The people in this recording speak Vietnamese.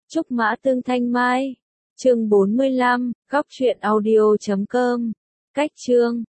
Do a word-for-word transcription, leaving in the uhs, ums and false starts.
Trúc Mã Tương Thanh Mai. Chương bốn mươi lăm, góc truyện audio chấm com. Cách chương